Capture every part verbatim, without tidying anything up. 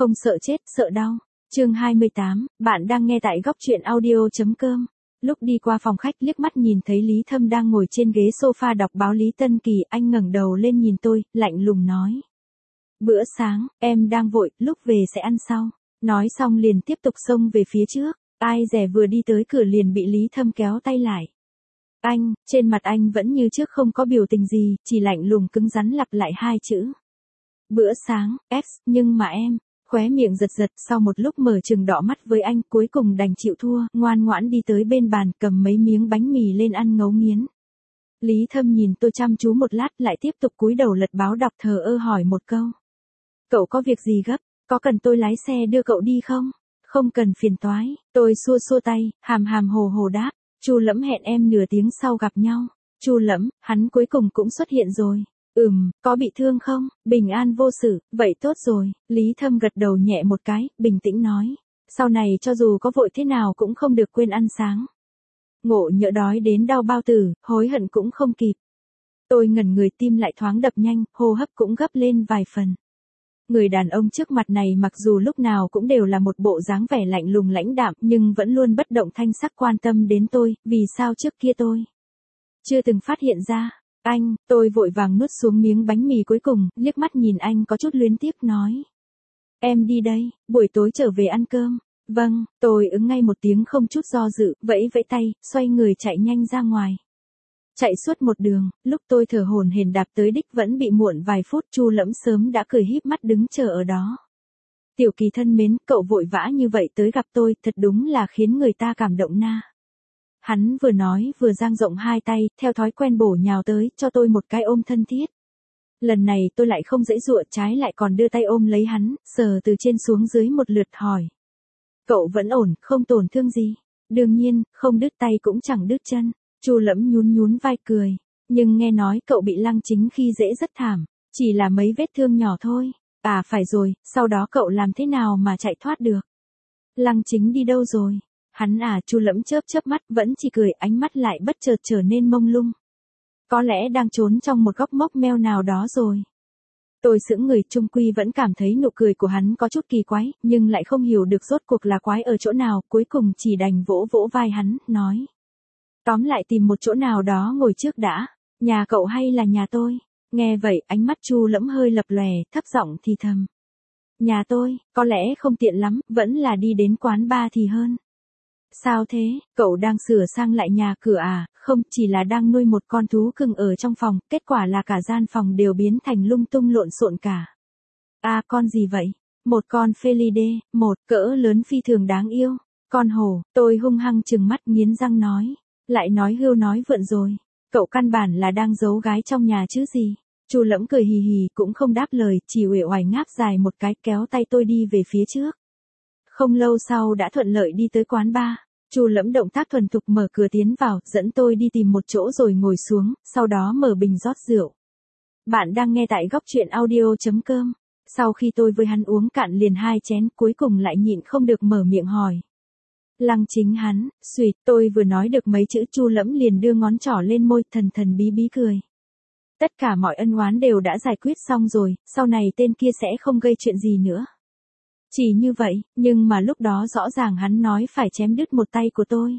Không sợ chết, sợ đau. Chương hai mươi tám, bạn đang nghe tại góc truyện audio.com. Lúc đi qua phòng khách liếc mắt nhìn thấy Lý Thâm đang ngồi trên ghế sofa đọc báo Lý Tân Kỳ, anh ngẩng đầu lên nhìn tôi, lạnh lùng nói. Bữa sáng, em đang vội, lúc về sẽ ăn sau. Nói xong liền tiếp tục xông về phía trước, ai dè vừa đi tới cửa liền bị Lý Thâm kéo tay lại. Anh, trên mặt anh vẫn như trước không có biểu tình gì, chỉ lạnh lùng cứng rắn lặp lại hai chữ. Bữa sáng, X, nhưng mà em, khóe miệng giật giật, sau một lúc mở trừng đỏ mắt với anh, cuối cùng đành chịu thua, ngoan ngoãn đi tới bên bàn, cầm mấy miếng bánh mì lên ăn ngấu nghiến. Lý Thâm nhìn tôi chăm chú một lát, lại tiếp tục cúi đầu lật báo đọc, thờ ơ hỏi một câu. Cậu có việc gì gấp, có cần tôi lái xe đưa cậu đi không? Không cần phiền toái, tôi xua xua tay, hàm hàm hồ hồ đáp. Chu Lẫm hẹn em nửa tiếng sau gặp nhau. Chu Lẫm, hắn cuối cùng cũng xuất hiện rồi. Ừm, có bị thương không? Bình an vô sự, vậy tốt rồi. Lý Thâm gật đầu nhẹ một cái, bình tĩnh nói. Sau này cho dù có vội thế nào cũng không được quên ăn sáng. Ngộ nhỡ đói đến đau bao tử, hối hận cũng không kịp. Tôi ngẩn người, tim lại thoáng đập nhanh, hô hấp cũng gấp lên vài phần. Người đàn ông trước mặt này mặc dù lúc nào cũng đều là một bộ dáng vẻ lạnh lùng lãnh đạm, nhưng vẫn luôn bất động thanh sắc quan tâm đến tôi, vì sao trước kia tôi chưa từng phát hiện ra. Anh, tôi vội vàng nuốt xuống miếng bánh mì cuối cùng, liếc mắt nhìn anh có chút luyến tiếc nói. Em đi đây, buổi tối trở về ăn cơm. Vâng, tôi ứng ngay một tiếng không chút do dự, vẫy vẫy tay, xoay người chạy nhanh ra ngoài. Chạy suốt một đường, lúc tôi thở hổn hển đạp tới đích vẫn bị muộn vài phút, Chu Lẫm sớm đã cười híp mắt đứng chờ ở đó. Tiểu Kỳ thân mến, cậu vội vã như vậy tới gặp tôi, thật đúng là khiến người ta cảm động na. Hắn vừa nói vừa dang rộng hai tay, theo thói quen bổ nhào tới, cho tôi một cái ôm thân thiết. Lần này tôi lại không giãy giụa, trái lại còn đưa tay ôm lấy hắn, sờ từ trên xuống dưới một lượt hỏi. Cậu vẫn ổn, không tổn thương gì? Đương nhiên, không đứt tay cũng chẳng đứt chân. Chu Lẫm nhún nhún vai cười, nhưng nghe nói cậu bị Lăng Chính khi dễ rất thảm, chỉ là mấy vết thương nhỏ thôi. À phải rồi, sau đó cậu làm thế nào mà chạy thoát được? Lăng Chính đi đâu rồi? Hắn à, Chu Lẫm chớp chớp mắt, vẫn chỉ cười, ánh mắt lại bất chợt trở nên mông lung. Có lẽ đang trốn trong một góc mốc meo nào đó rồi. Tôi sững người, chung quy vẫn cảm thấy nụ cười của hắn có chút kỳ quái, nhưng lại không hiểu được rốt cuộc là quái ở chỗ nào, cuối cùng chỉ đành vỗ vỗ vai hắn, nói. Tóm lại tìm một chỗ nào đó ngồi trước đã, nhà cậu hay là nhà tôi? Nghe vậy, ánh mắt Chu Lẫm hơi lập lòe, thấp giọng thì thầm. Nhà tôi, có lẽ không tiện lắm, vẫn là đi đến quán bar thì hơn. Sao thế, cậu đang sửa sang lại nhà cửa à? Không, chỉ là đang nuôi một con thú cưng ở trong phòng, kết quả là cả gian phòng đều biến thành lung tung lộn xộn cả. À, con gì vậy? Một con Felidae, một cỡ lớn phi thường đáng yêu. Con hổ, tôi hung hăng trừng mắt nghiến răng nói. Lại nói hưu nói vượn rồi. Cậu căn bản là đang giấu gái trong nhà chứ gì. Chu Lẫm cười hì hì cũng không đáp lời, chỉ uể oải ngáp dài một cái, kéo tay tôi đi về phía trước. Không lâu sau đã thuận lợi đi tới quán bar. Chu Lẫm động tác thuần thục mở cửa tiến vào, dẫn tôi đi tìm một chỗ rồi ngồi xuống, sau đó mở bình rót rượu. Bạn đang nghe tại góc truyện audio.com. Sau khi tôi với hắn uống cạn liền hai chén, cuối cùng lại nhịn không được mở miệng hỏi. Lăng Chính hắn, xuyệt, tôi vừa nói được mấy chữ Chu Lẫm liền đưa ngón trỏ lên môi, thần thần bí bí cười. Tất cả mọi ân oán đều đã giải quyết xong rồi, sau này tên kia sẽ không gây chuyện gì nữa. Chỉ như vậy, nhưng mà lúc đó rõ ràng hắn nói phải chém đứt một tay của tôi.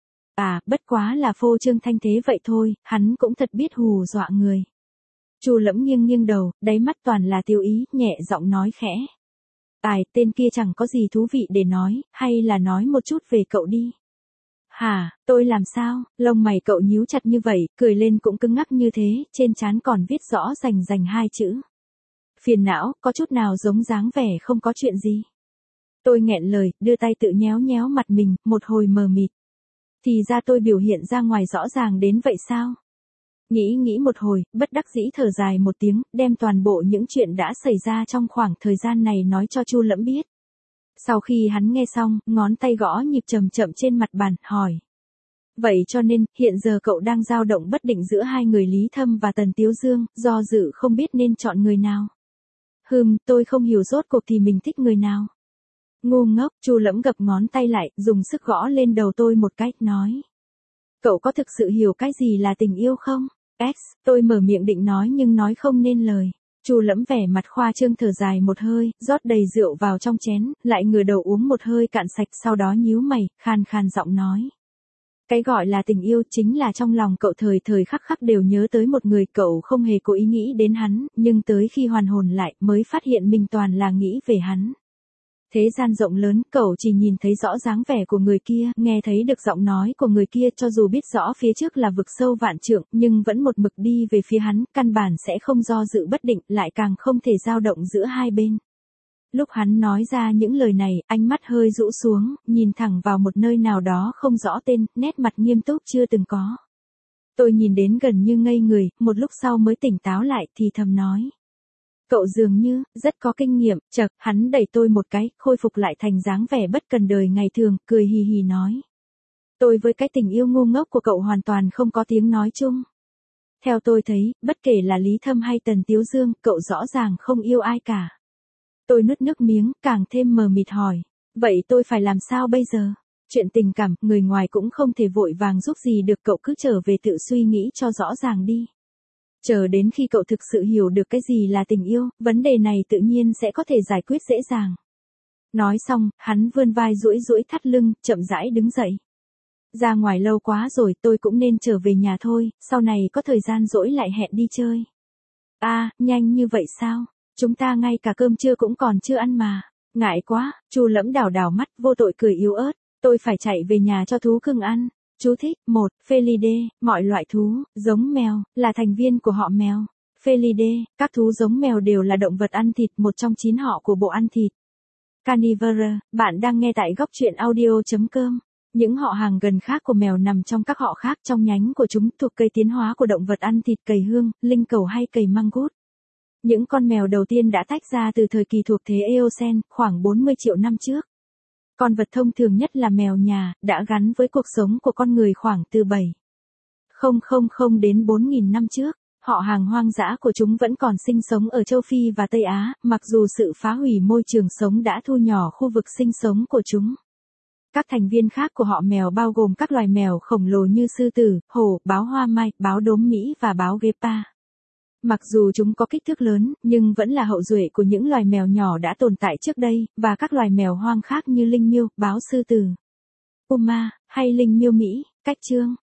À, bất quá là phô trương thanh thế vậy thôi, hắn cũng thật biết hù dọa người. Chu Lẫm nghiêng nghiêng đầu, đáy mắt toàn là tiêu ý, nhẹ giọng nói khẽ. Tài, tên kia chẳng có gì thú vị để nói, hay là nói một chút về cậu đi. Hả, tôi làm sao? Lông mày cậu nhíu chặt như vậy, cười lên cũng cứng ngắc như thế, trên trán còn viết rõ rành rành hai chữ. Phiền não, có chút nào giống dáng vẻ không có chuyện gì. Tôi nghẹn lời, đưa tay tự nhéo nhéo mặt mình, một hồi mờ mịt. Thì ra tôi biểu hiện ra ngoài rõ ràng đến vậy sao? Nghĩ nghĩ một hồi, bất đắc dĩ thở dài một tiếng, đem toàn bộ những chuyện đã xảy ra trong khoảng thời gian này nói cho Chu Lẫm biết. Sau khi hắn nghe xong, ngón tay gõ nhịp chậm chậm trên mặt bàn, hỏi. Vậy cho nên, hiện giờ cậu đang dao động bất định giữa hai người Lý Thâm và Tần Tiếu Dương, do dự không biết nên chọn người nào. Hừm, tôi không hiểu rốt cuộc thì mình thích người nào. Ngu ngốc, Chu Lẫm gập ngón tay lại, dùng sức gõ lên đầu tôi một cái, nói. Cậu có thực sự hiểu cái gì là tình yêu không? X, tôi mở miệng định nói nhưng nói không nên lời. Chu Lẫm vẻ mặt khoa trương thở dài một hơi, rót đầy rượu vào trong chén, lại ngửa đầu uống một hơi cạn sạch, sau đó nhíu mày, khan khan giọng nói. Cái gọi là tình yêu chính là trong lòng cậu thời thời khắc khắc đều nhớ tới một người, cậu không hề cố ý nghĩ đến hắn, nhưng tới khi hoàn hồn lại mới phát hiện mình toàn là nghĩ về hắn. Thế gian rộng lớn, cậu chỉ nhìn thấy rõ dáng vẻ của người kia, nghe thấy được giọng nói của người kia, cho dù biết rõ phía trước là vực sâu vạn trượng, nhưng vẫn một mực đi về phía hắn, căn bản sẽ không do dự bất định, lại càng không thể dao động giữa hai bên. Lúc hắn nói ra những lời này, ánh mắt hơi rũ xuống, nhìn thẳng vào một nơi nào đó không rõ tên, nét mặt nghiêm túc chưa từng có. Tôi nhìn đến gần như ngây người, một lúc sau mới tỉnh táo lại thì thầm nói. Cậu dường như, rất có kinh nghiệm, chậc, hắn đẩy tôi một cái, khôi phục lại thành dáng vẻ bất cần đời ngày thường, cười hì hì nói. Tôi với cái tình yêu ngu ngốc của cậu hoàn toàn không có tiếng nói chung. Theo tôi thấy, bất kể là Lý Thâm hay Tần Tiếu Dương, cậu rõ ràng không yêu ai cả. Tôi nuốt nước miếng, càng thêm mờ mịt hỏi. Vậy tôi phải làm sao bây giờ? Chuyện tình cảm, người ngoài cũng không thể vội vàng giúp gì được, cậu cứ trở về tự suy nghĩ cho rõ ràng đi. Chờ đến khi cậu thực sự hiểu được cái gì là tình yêu, vấn đề này tự nhiên sẽ có thể giải quyết dễ dàng. Nói xong, hắn vươn vai duỗi duỗi thắt lưng, chậm rãi đứng dậy. Ra ngoài lâu quá rồi, tôi cũng nên trở về nhà thôi, sau này có thời gian rỗi lại hẹn đi chơi. À, nhanh như vậy sao? Chúng ta ngay cả cơm trưa cũng còn chưa ăn mà. Ngại quá, Chu Lẫm đảo đảo mắt, vô tội cười yếu ớt. Tôi phải chạy về nhà cho thú cưng ăn. Chú thích, một, Felidae, mọi loại thú, giống mèo, là thành viên của họ mèo. Felidae, các thú giống mèo đều là động vật ăn thịt, một trong chín họ của bộ ăn thịt. Carnivore, bạn đang nghe tại góc truyện audio chấm com. Những họ hàng gần khác của mèo nằm trong các họ khác, trong nhánh của chúng thuộc cây tiến hóa của động vật ăn thịt cầy hương, linh cầu hay cầy mangút. Những con mèo đầu tiên đã tách ra từ thời kỳ thuộc thế Eocene, khoảng bốn mươi triệu năm trước. Con vật thông thường nhất là mèo nhà, đã gắn với cuộc sống của con người khoảng từ bảy nghìn đến bốn nghìn năm trước. Họ hàng hoang dã của chúng vẫn còn sinh sống ở châu Phi và Tây Á, mặc dù sự phá hủy môi trường sống đã thu nhỏ khu vực sinh sống của chúng. Các thành viên khác của họ mèo bao gồm các loài mèo khổng lồ như sư tử, hổ, báo hoa mai, báo đốm Mỹ và báo Gepa. Mặc dù chúng có kích thước lớn, nhưng vẫn là hậu duệ của những loài mèo nhỏ đã tồn tại trước đây, và các loài mèo hoang khác như linh miêu, báo sư tử, puma, hay linh miêu Mỹ. Cách chương